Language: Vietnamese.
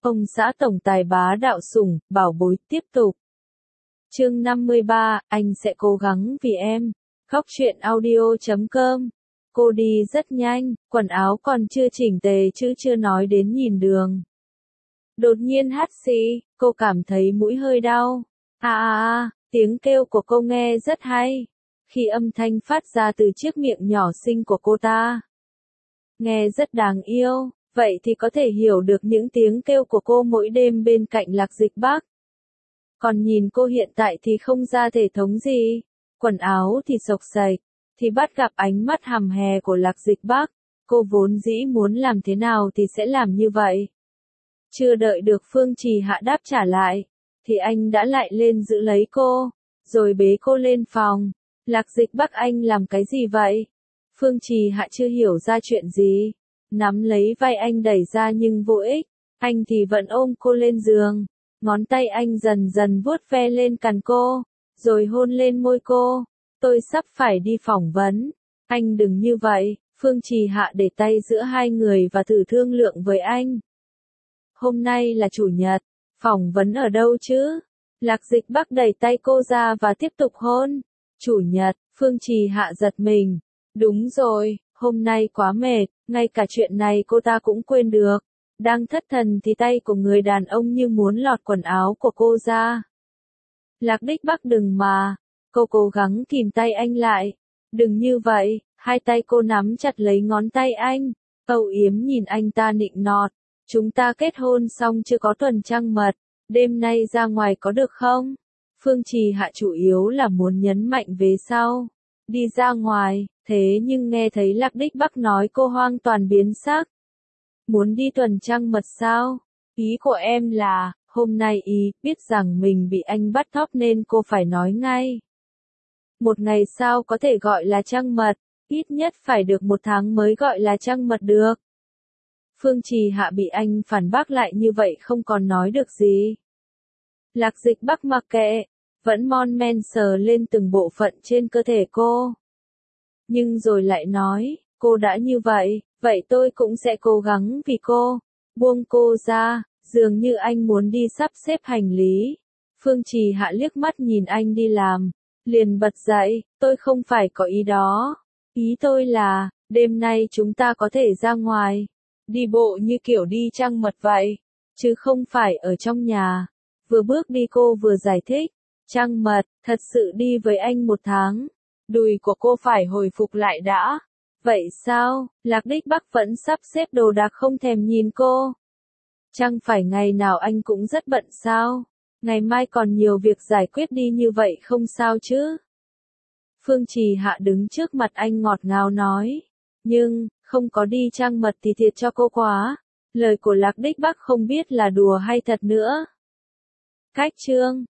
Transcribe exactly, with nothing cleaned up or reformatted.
Ông xã tổng tài bá đạo sủng, bảo bối tiếp tục. Chương năm mươi ba, anh sẽ cố gắng vì em. Khóc chuyện audio chấm com. Cô đi rất nhanh, quần áo còn chưa chỉnh tề chứ chưa nói đến nhìn đường. Đột nhiên hắt xì, cô cảm thấy mũi hơi đau. À à à, tiếng kêu của cô nghe rất hay. Khi âm thanh phát ra từ chiếc miệng nhỏ xinh của cô ta. Nghe rất đáng yêu, vậy thì có thể hiểu được những tiếng kêu của cô mỗi đêm bên cạnh Lạc Dịch Bắc. Còn nhìn cô hiện tại thì không ra thể thống gì. Quần áo thì xộc xệch, thì bắt gặp ánh mắt hằm hè của Lạc Dịch Bắc. Cô vốn dĩ muốn làm thế nào thì sẽ làm như vậy. Chưa đợi được Phương Trì Hạ đáp trả lại, thì anh đã lại lên giữ lấy cô, rồi bế cô lên phòng. Lạc Dịch Bắc, anh làm cái gì vậy? Phương Trì Hạ chưa hiểu ra chuyện gì, nắm lấy vai anh đẩy ra nhưng vô ích. Anh thì vẫn ôm cô lên giường, ngón tay anh dần dần vuốt ve lên cằm cô, rồi hôn lên môi cô. Tôi sắp phải đi phỏng vấn, anh đừng như vậy. Phương Trì Hạ để tay giữa hai người và thử thương lượng với anh. Hôm nay là chủ nhật, phỏng vấn ở đâu chứ? Lạc Dịch Bắc đẩy tay cô ra và tiếp tục hôn. Chủ nhật, Phương Trì Hạ giật mình. Đúng rồi, hôm nay quá mệt, ngay cả chuyện này cô ta cũng quên được. Đang thất thần thì tay của người đàn ông như muốn lọt quần áo của cô ra. Lạc Đích Bắc đừng mà. Cô cố gắng kìm tay anh lại. Đừng như vậy. Hai tay cô nắm chặt lấy ngón tay anh. Âu yếm nhìn anh ta nịnh nọt. Chúng ta kết hôn xong chưa có tuần trăng mật. Đêm nay ra ngoài có được không? Phương Trì Hạ chủ yếu là muốn nhấn mạnh về sau. Đi ra ngoài, thế nhưng nghe thấy Lạc Đích Bắc nói cô hoàn toàn biến sắc. Muốn đi tuần trăng mật sao? Ý của em là, hôm nay ý biết rằng mình bị anh bắt cóc nên cô phải nói ngay. Một ngày sao có thể gọi là trăng mật, ít nhất phải được một tháng mới gọi là trăng mật được. Phương Trì Hạ bị anh phản bác lại như vậy không còn nói được gì. Lạc Dịch Bắc mặc kệ, vẫn mon men sờ lên từng bộ phận trên cơ thể cô. Nhưng rồi lại nói, cô đã như vậy, vậy tôi cũng sẽ cố gắng vì cô. Buông cô ra, dường như anh muốn đi sắp xếp hành lý. Phương Trì Hạ liếc mắt nhìn anh đi làm, liền bật dậy, tôi không phải có ý đó. Ý tôi là, đêm nay chúng ta có thể ra ngoài, đi bộ như kiểu đi trăng mật vậy, chứ không phải ở trong nhà. Vừa bước đi cô vừa giải thích, trăng mật, thật sự đi với anh một tháng. Đùi của cô phải hồi phục lại đã. Vậy sao? Lạc Đích Bắc vẫn sắp xếp đồ đạc không thèm nhìn cô. Chẳng phải ngày nào anh cũng rất bận sao? Ngày mai còn nhiều việc giải quyết đi như vậy không sao chứ? Phương Trì Hạ đứng trước mặt anh ngọt ngào nói. Nhưng, không có đi trăng mật thì thiệt cho cô quá. Lời của Lạc Đích Bắc không biết là đùa hay thật nữa. Cách chương